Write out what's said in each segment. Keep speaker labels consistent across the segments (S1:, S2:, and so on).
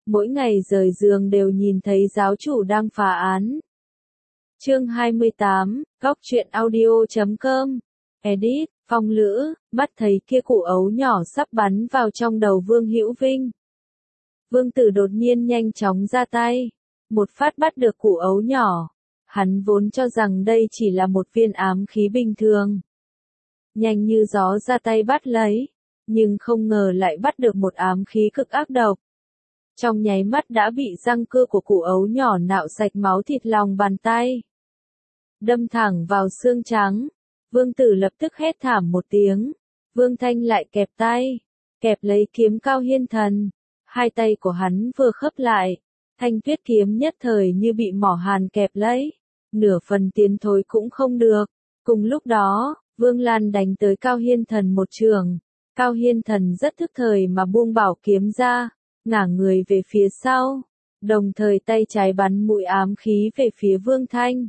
S1: mỗi ngày rời giường đều nhìn thấy giáo chủ đang phá án. Chương 28, Góc truyện audio.com. Edit, Phong Lữ, mắt thấy kia củ ấu nhỏ sắp bắn vào trong đầu Vương Hữu Vinh. Vương Tử đột nhiên nhanh chóng ra tay, một phát bắt được củ ấu nhỏ. Hắn vốn cho rằng đây chỉ là một viên ám khí bình thường. Nhanh như gió ra tay bắt lấy, nhưng không ngờ lại bắt được một ám khí cực ác độc. Trong nháy mắt đã bị răng cưa của củ ấu nhỏ nạo sạch máu thịt lòng bàn tay. Đâm thẳng vào xương trắng, Vương Tử lập tức hét thảm một tiếng. Vương Thanh lại kẹp tay, kẹp lấy kiếm Cao Hiên Thần. Hai tay của hắn vừa khớp lại, thanh tuyết kiếm nhất thời như bị mỏ hàn kẹp lấy, nửa phần tiến thối cũng không được. Cùng lúc đó, Vương Lan đánh tới Cao Hiên Thần một trường. Cao Hiên Thần rất thức thời mà buông bảo kiếm ra, ngả người về phía sau, đồng thời tay trái bắn mũi ám khí về phía Vương Thanh.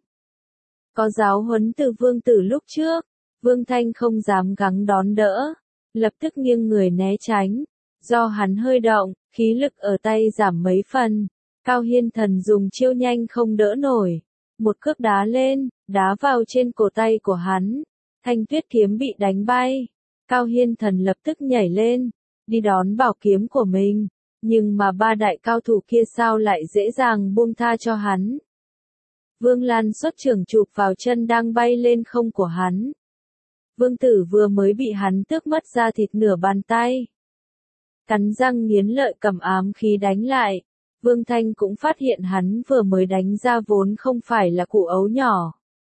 S1: Có giáo huấn từ Vương Tử lúc trước, Vương Thanh không dám gắng đón đỡ, lập tức nghiêng người né tránh. Do hắn hơi động, khí lực ở tay giảm mấy phần. Cao Hiên Thần dùng chiêu nhanh không đỡ nổi, một cước đá lên, đá vào trên cổ tay của hắn. Thanh tuyết kiếm bị đánh bay. Cao Hiên Thần lập tức nhảy lên, đi đón bảo kiếm của mình. Nhưng mà ba đại cao thủ kia sao lại dễ dàng buông tha cho hắn. Vương Lan xuất trường chụp vào chân đang bay lên không của hắn. Vương Tử vừa mới bị hắn tước mất da thịt nửa bàn tay. Cắn răng nghiến lợi cầm ám khí đánh lại. Vương Thanh cũng phát hiện hắn vừa mới đánh ra vốn không phải là củ ấu nhỏ,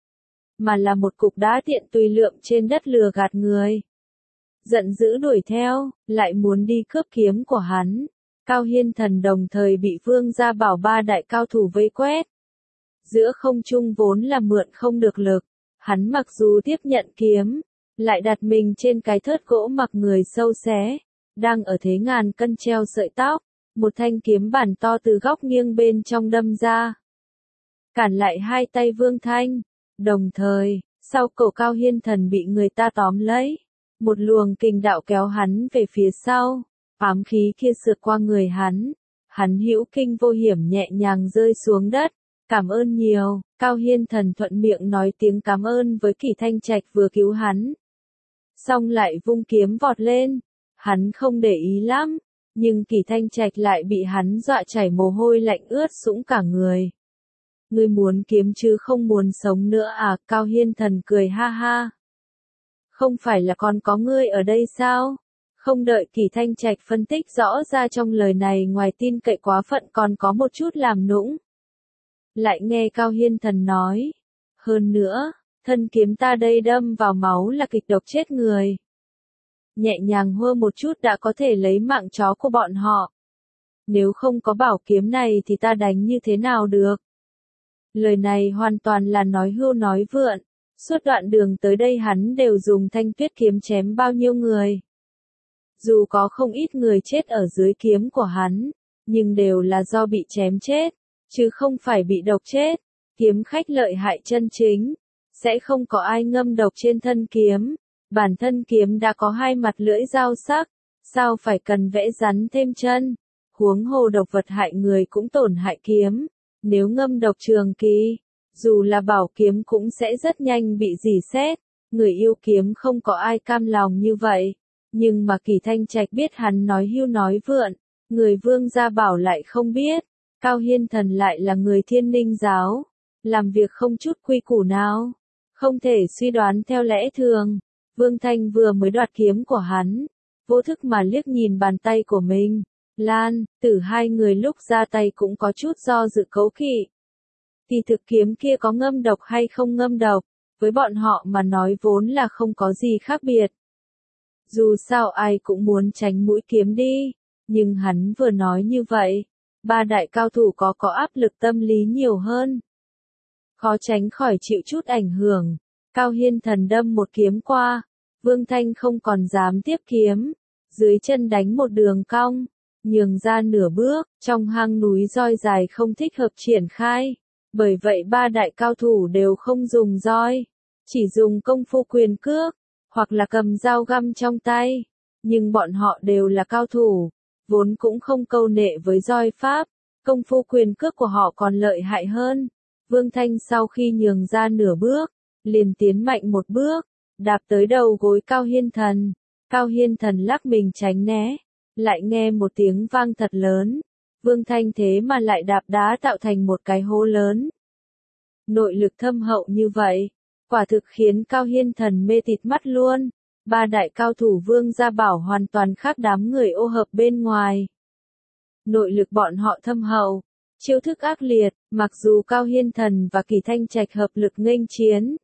S1: mà là một cục đá tiện tùy lượm trên đất lừa gạt người. Giận dữ đuổi theo, lại muốn đi cướp kiếm của hắn. Cao Hiên Thần đồng thời bị Vương Gia Bảo ba đại cao thủ vây quét. Giữa không trung vốn là mượn không được lực, hắn mặc dù tiếp nhận kiếm, lại đặt mình trên cái thớt gỗ mặc người sâu xé, đang ở thế ngàn cân treo sợi tóc, một thanh kiếm bản to từ góc nghiêng bên trong đâm ra, cản lại hai tay Vương Thanh. Đồng thời, sau cổ Cao Hiên Thần bị người ta tóm lấy, một luồng kình đạo kéo hắn về phía sau, ám khí kia sượt qua người hắn, hắn hữu kinh vô hiểm nhẹ nhàng rơi xuống đất. Cảm ơn nhiều, Cao Hiên Thần thuận miệng nói tiếng cảm ơn với Kỷ Thanh Trạch vừa cứu hắn. Xong lại vung kiếm vọt lên, hắn không để ý lắm, nhưng Kỷ Thanh Trạch lại bị hắn dọa chảy mồ hôi lạnh ướt sũng cả người. Ngươi muốn kiếm chứ không muốn sống nữa à? Cao Hiên Thần cười ha ha. Không phải là còn có ngươi ở đây sao? Không đợi Kỷ Thanh Trạch phân tích rõ ra trong lời này ngoài tin cậy quá phận còn có một chút làm nũng. Lại nghe Cao Hiên Thần nói, hơn nữa, thân kiếm ta đây đâm vào máu là kịch độc chết người. Nhẹ nhàng hơ một chút đã có thể lấy mạng chó của bọn họ. Nếu không có bảo kiếm này thì ta đánh như thế nào được? Lời này hoàn toàn là nói hưu nói vượn. Suốt đoạn đường tới đây hắn đều dùng thanh tuyết kiếm chém bao nhiêu người. Dù có không ít người chết ở dưới kiếm của hắn, nhưng đều là do bị chém chết, chứ không phải bị độc chết. Kiếm khách lợi hại chân chính, sẽ không có ai ngâm độc trên thân kiếm. Bản thân kiếm đã có hai mặt lưỡi dao sắc, sao phải cần vẽ rắn thêm chân. Huống hồ độc vật hại người cũng tổn hại kiếm. Nếu ngâm độc trường kỳ, dù là bảo kiếm cũng sẽ rất nhanh bị rỉ sét. Người yêu kiếm không có ai cam lòng như vậy. Nhưng mà Kỷ Thanh Trạch biết hắn nói hưu nói vượn, người Vương Gia Bảo lại không biết. Cao Hiên Thần lại là người Thiên Ninh giáo, làm việc không chút quy củ nào, không thể suy đoán theo lẽ thường. Vương Thanh vừa mới đoạt kiếm của hắn, vô thức mà liếc nhìn bàn tay của mình. Lan, Tử hai người lúc ra tay cũng có chút do dự cấu kỵ. Thì thực kiếm kia có ngâm độc hay không ngâm độc, với bọn họ mà nói vốn là không có gì khác biệt. Dù sao ai cũng muốn tránh mũi kiếm đi, nhưng hắn vừa nói như vậy, ba đại cao thủ có áp lực tâm lý nhiều hơn. Khó tránh khỏi chịu chút ảnh hưởng. Cao Hiên Thần đâm một kiếm qua, Vương Thanh không còn dám tiếp kiếm, dưới chân đánh một đường cong, nhường ra nửa bước, trong hang núi roi dài không thích hợp triển khai. Bởi vậy ba đại cao thủ đều không dùng roi, chỉ dùng công phu quyền cước, hoặc là cầm dao găm trong tay. Nhưng bọn họ đều là cao thủ, vốn cũng không câu nệ với roi pháp, công phu quyền cước của họ còn lợi hại hơn. Vương Thanh sau khi nhường ra nửa bước, liền tiến mạnh một bước, đạp tới đầu gối Cao Hiên Thần. Cao Hiên Thần lắc mình tránh né, lại nghe một tiếng vang thật lớn. Vương Thanh thế mà lại đạp đá tạo thành một cái hố lớn. Nội lực thâm hậu như vậy, quả thực khiến Cao Hiên Thần mê tịt mắt luôn. Ba đại cao thủ Vương Gia Bảo hoàn toàn khác đám người ô hợp bên ngoài. Nội lực bọn họ thâm hậu, chiêu thức ác liệt, mặc dù Cao Hiên Thần và Kỳ Thanh Trạch hợp lực nghênh chiến,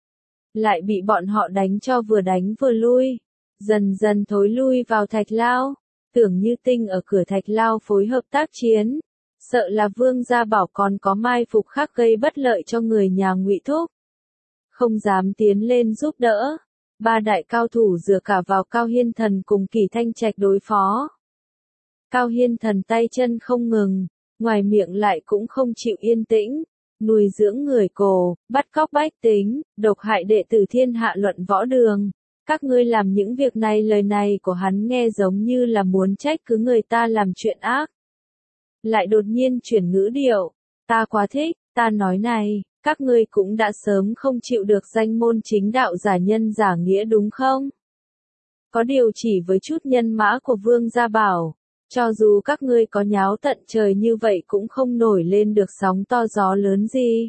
S1: lại bị bọn họ đánh cho vừa đánh vừa lui, dần dần thối lui vào thạch lao. Tưởng Như Tinh ở cửa thạch lao phối hợp tác chiến, sợ là Vương Gia Bảo còn có mai phục khác gây bất lợi cho người nhà Ngụy Thúc, không dám tiến lên giúp đỡ. Ba đại cao thủ dựa cả vào Cao Hiên Thần cùng Kỳ Thanh Trạch đối phó. Cao Hiên Thần tay chân không ngừng, ngoài miệng lại cũng không chịu yên tĩnh, nuôi dưỡng người Cổ, bắt cóc bách tính, độc hại đệ tử thiên hạ luận võ đường. Các ngươi làm những việc này, lời này của hắn nghe giống như là muốn trách cứ người ta làm chuyện ác. Lại đột nhiên chuyển ngữ điệu, ta quá thích, ta nói này, các ngươi cũng đã sớm không chịu được danh môn chính đạo giả nhân giả nghĩa đúng không? Có điều chỉ với chút nhân mã của Vương Gia Bảo, cho dù các ngươi có nháo tận trời như vậy cũng không nổi lên được sóng to gió lớn gì.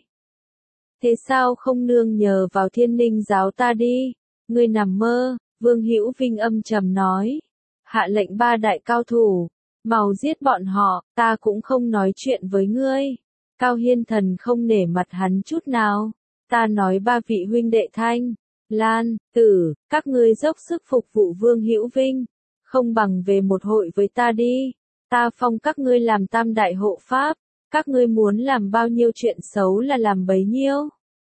S1: Thế sao không nương nhờ vào Thiên Ninh giáo ta đi? Ngươi nằm mơ, Vương Hữu Vinh âm trầm nói. Hạ lệnh ba đại cao thủ, mau giết bọn họ, ta cũng không nói chuyện với ngươi. Cao Hiên Thần không nể mặt hắn chút nào. Ta nói ba vị huynh đệ Thanh, Lan, Tử, các ngươi dốc sức phục vụ Vương Hữu Vinh, không bằng về một hội với ta đi. Ta phong các ngươi làm tam đại hộ pháp, các ngươi muốn làm bao nhiêu chuyện xấu là làm bấy nhiêu.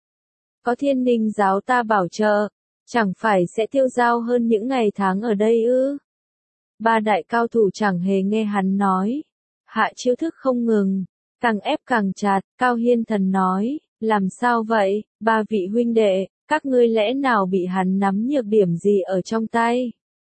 S1: Có Thiên Ninh giáo ta bảo trợ, chẳng phải sẽ tiêu dao hơn những ngày tháng ở đây ư? Ba đại cao thủ chẳng hề nghe hắn nói, hạ chiêu thức không ngừng, càng ép càng chặt. Cao Hiên Thần nói, làm sao vậy, ba vị huynh đệ, các ngươi lẽ nào bị hắn nắm nhược điểm gì ở trong tay?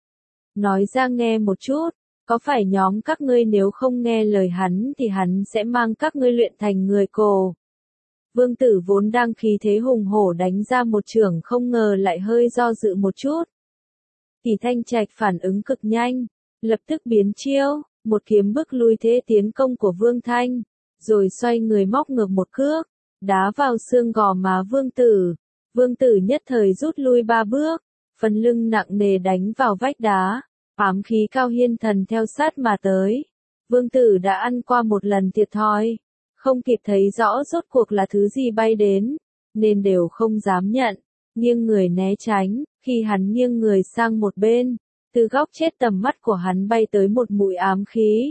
S1: Nói ra nghe một chút, có phải nhóm các ngươi nếu không nghe lời hắn thì hắn sẽ mang các ngươi luyện thành người Cổ? Vương Tử vốn đang khí thế hùng hổ đánh ra một chưởng, không ngờ lại hơi do dự một chút. Kỳ Thanh Trạch phản ứng cực nhanh, lập tức biến chiêu, một kiếm bức lui thế tiến công của Vương Thanh, rồi xoay người móc ngược một cước, đá vào xương gò má Vương Tử. Vương Tử nhất thời rút lui 3 bước, phần lưng nặng nề đánh vào vách đá, ám khí Cao Hiên Thần theo sát mà tới. Vương Tử đã ăn qua một lần thiệt thòi, không kịp thấy rõ rốt cuộc là thứ gì bay đến, nên đều không dám nhận, nghiêng người né tránh. Khi hắn nghiêng người sang một bên, từ góc chết tầm mắt của hắn bay tới một mũi ám khí,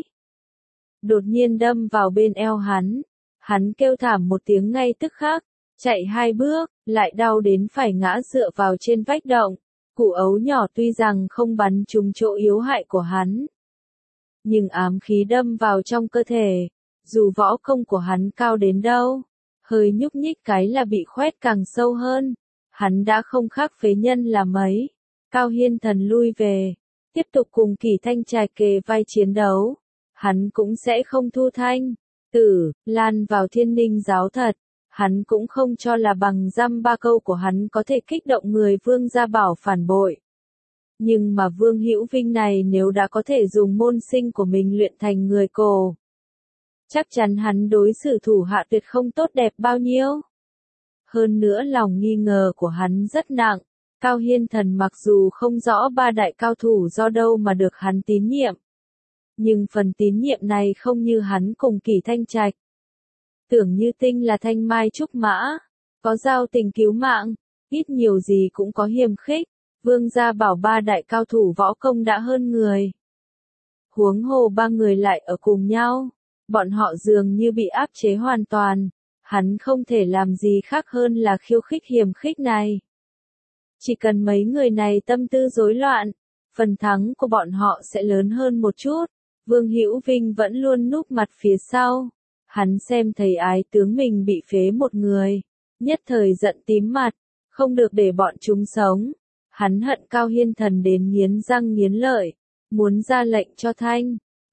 S1: đột nhiên đâm vào bên eo hắn. Hắn kêu thảm một tiếng ngay tức khắc, chạy 2 bước, lại đau đến phải ngã dựa vào trên vách động. Củ ấu nhỏ tuy rằng không bắn trúng chỗ yếu hại của hắn, nhưng ám khí đâm vào trong cơ thể, dù võ công của hắn cao đến đâu, hơi nhúc nhích cái là bị khoét càng sâu hơn. Hắn đã không khác phế nhân là mấy. Cao Hiên Thần lui về, tiếp tục cùng Kỳ Thanh Trạch kề vai chiến đấu. Hắn cũng sẽ không thu Thanh, Tử, Lan vào Thiên Ninh giáo thật. Hắn cũng không cho là bằng dăm 3 câu của hắn có thể kích động người Vương Gia Bảo phản bội. Nhưng mà Vương Hữu Vinh này nếu đã có thể dùng môn sinh của mình luyện thành người Cổ, chắc chắn hắn đối xử thủ hạ tuyệt không tốt đẹp bao nhiêu. Hơn nữa lòng nghi ngờ của hắn rất nặng. Cao Hiên Thần mặc dù không rõ ba đại cao thủ do đâu mà được hắn tín nhiệm, nhưng phần tín nhiệm này không như hắn cùng Kỳ Thanh Trạch. Tưởng Như Tinh là thanh mai trúc mã, có giao tình cứu mạng, ít nhiều gì cũng có hiềm khích. Vương Gia Bảo ba đại cao thủ võ công đã hơn người, huống hồ 3 người lại ở cùng nhau, bọn họ dường như bị áp chế hoàn toàn. Hắn không thể làm gì khác hơn là khiêu khích hiềm khích này. Chỉ cần mấy người này tâm tư rối loạn, phần thắng của bọn họ sẽ lớn hơn một chút. Vương Hữu Vinh vẫn luôn núp mặt phía sau. Hắn xem thấy ái tướng mình bị phế một người, nhất thời giận tím mặt, không được để bọn chúng sống. Hắn hận Cao Hiên Thần đến nghiến răng nghiến lợi, muốn ra lệnh cho Thanh,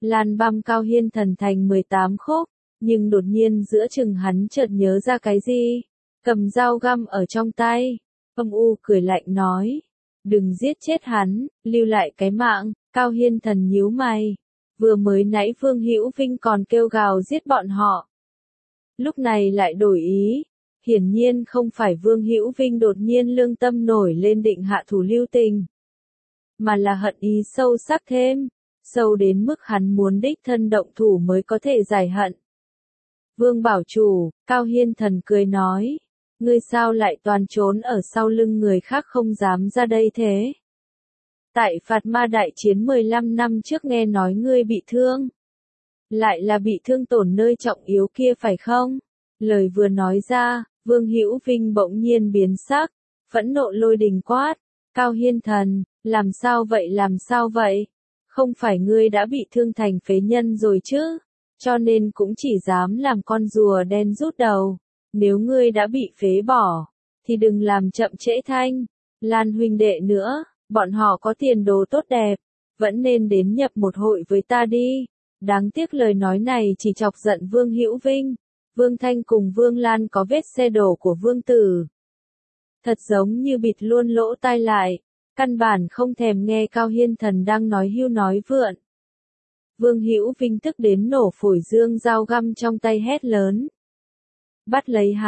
S1: Lan băm Cao Hiên Thần thành 18 khúc, nhưng đột nhiên giữa chừng hắn chợt nhớ ra cái gì, cầm dao găm ở trong tay, âm u cười lạnh nói, đừng giết chết hắn, lưu lại cái mạng. Cao Hiên Thần nhíu mày, vừa mới nãy Vương Hữu Vinh còn kêu gào giết bọn họ, lúc này lại đổi ý, hiển nhiên không phải Vương Hữu Vinh đột nhiên lương tâm nổi lên định hạ thủ lưu tình, mà là hận ý sâu sắc thêm, sâu đến mức hắn muốn đích thân động thủ mới có thể giải hận. Vương bảo chủ, Cao Hiên Thần cười nói, ngươi sao lại toàn trốn ở sau lưng người khác không dám ra đây thế? Tại Phạt Ma đại chiến 15 năm trước nghe nói ngươi bị thương. Lại là bị thương tổn nơi trọng yếu kia phải không? Lời vừa nói ra, Vương Hữu Vinh bỗng nhiên biến sắc, phẫn nộ lôi đình quát, Cao Hiên Thần, làm sao vậy làm sao vậy? Không phải ngươi đã bị thương thành phế nhân rồi chứ? Cho nên cũng chỉ dám làm con rùa đen rút đầu. Nếu ngươi đã bị phế bỏ, thì đừng làm chậm trễ thanh. Lan huynh đệ nữa, bọn họ có tiền đồ tốt đẹp, vẫn nên đến nhập một hội với ta đi. Đáng tiếc lời nói này chỉ chọc giận Vương Hữu Vinh. Vương Thanh cùng Vương Lan có vết xe đổ của Vương Tử. Thật giống như bịt luôn lỗ tai lại, căn bản không thèm nghe Cao Hiên Thần đang nói hưu nói vượn. Vương Hữu Vinh tức đến nổ phổi dương dao găm trong tay hét lớn. Bắt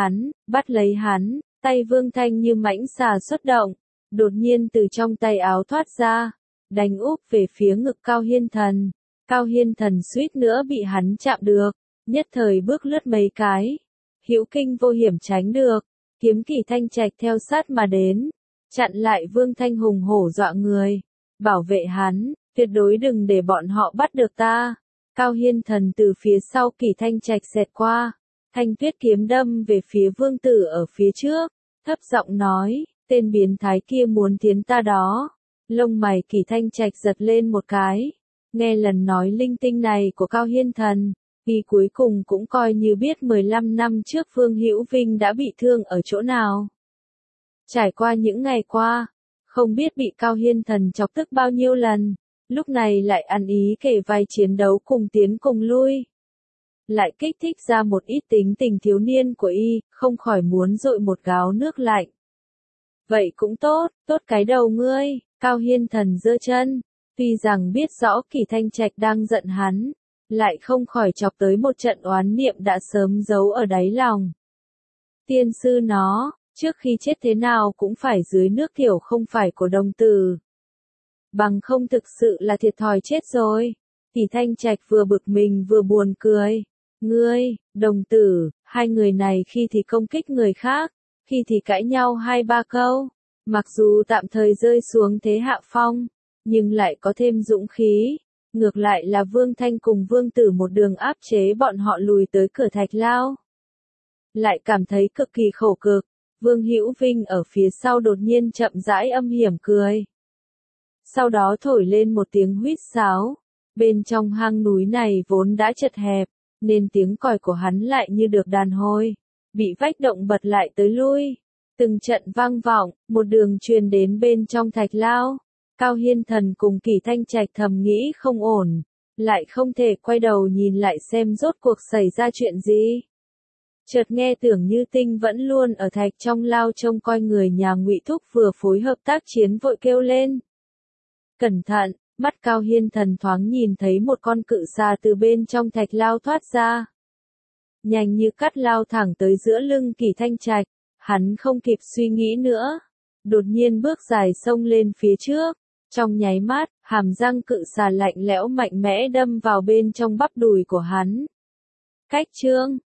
S1: lấy hắn, tay Vương Thanh như mãnh xà xuất động, đột nhiên từ trong tay áo thoát ra, đánh úp về phía ngực Cao Hiên Thần. Cao Hiên Thần suýt nữa bị hắn chạm được, nhất thời bước lướt mấy cái, hữu kinh vô hiểm tránh được, kiếm Kỳ Thanh Trạch theo sát mà đến, chặn lại Vương Thanh hùng hổ dọa người, bảo vệ hắn, tuyệt đối đừng để bọn họ bắt được ta. Cao Hiên Thần từ phía sau Kỳ Thanh Trạch xẹt qua, thanh tuyết kiếm đâm về phía Vương Tử ở phía trước, thấp giọng nói, tên biến thái kia muốn tiến ta đó. Lông mày Kỳ Thanh Trạch giật lên một cái, nghe lần nói linh tinh này của Cao Hiên Thần, vì cuối cùng cũng coi như biết 15 năm trước Vương Hữu Vinh đã bị thương ở chỗ nào. Trải qua những ngày qua, không biết bị Cao Hiên Thần chọc tức bao nhiêu lần, lúc này lại ăn ý kể vai chiến đấu cùng tiến cùng lui. Lại kích thích ra một ít tính tình thiếu niên của y, không khỏi muốn dội một gáo nước lạnh. Vậy cũng tốt, tốt cái đầu ngươi. Cao Hiên Thần giơ chân, tuy rằng biết rõ Kỳ Thanh Trạch đang giận hắn, lại không khỏi chọc tới một trận oán niệm đã sớm giấu ở đáy lòng. Tiên sư nó, trước khi chết thế nào cũng phải dưới nước thiểu không phải của đồng tử. Bằng không thực sự là thiệt thòi chết rồi. Kỳ Thanh Trạch vừa bực mình vừa buồn cười. Ngươi, đồng tử, hai người này khi thì công kích người khác, khi thì cãi nhau 2-3 câu. Mặc dù tạm thời rơi xuống thế hạ phong, nhưng lại có thêm dũng khí. Ngược lại là Vương Thanh cùng Vương Tử một đường áp chế bọn họ lùi tới cửa Thạch Lao. Lại cảm thấy cực kỳ khổ cực. Vương Hữu Vinh ở phía sau đột nhiên chậm rãi âm hiểm cười. Sau đó thổi lên một tiếng huýt sáo. Bên trong hang núi này vốn đã chật hẹp, nên tiếng còi của hắn lại như được đàn hồi, bị vách động bật lại tới lui. Từng trận vang vọng, một đường truyền đến bên trong Thạch Lao. Cao Hiên Thần cùng Kỳ Thanh Trạch thầm nghĩ không ổn, lại không thể quay đầu nhìn lại xem rốt cuộc xảy ra chuyện gì. Chợt nghe Tưởng Như Tinh vẫn luôn ở Thạch trong Lao trông coi người nhà Ngụy Thúc vừa phối hợp tác chiến vội kêu lên. Cẩn thận, mắt Cao Hiên Thần thoáng nhìn thấy một con cự xà từ bên trong Thạch Lao thoát ra. Nhanh như cắt lao thẳng tới giữa lưng Kỳ Thanh Trạch, hắn không kịp suy nghĩ nữa. Đột nhiên bước dài xông lên phía trước, trong nháy mắt, hàm răng cự xà lạnh lẽo mạnh mẽ đâm vào bên trong bắp đùi của hắn. Cách chương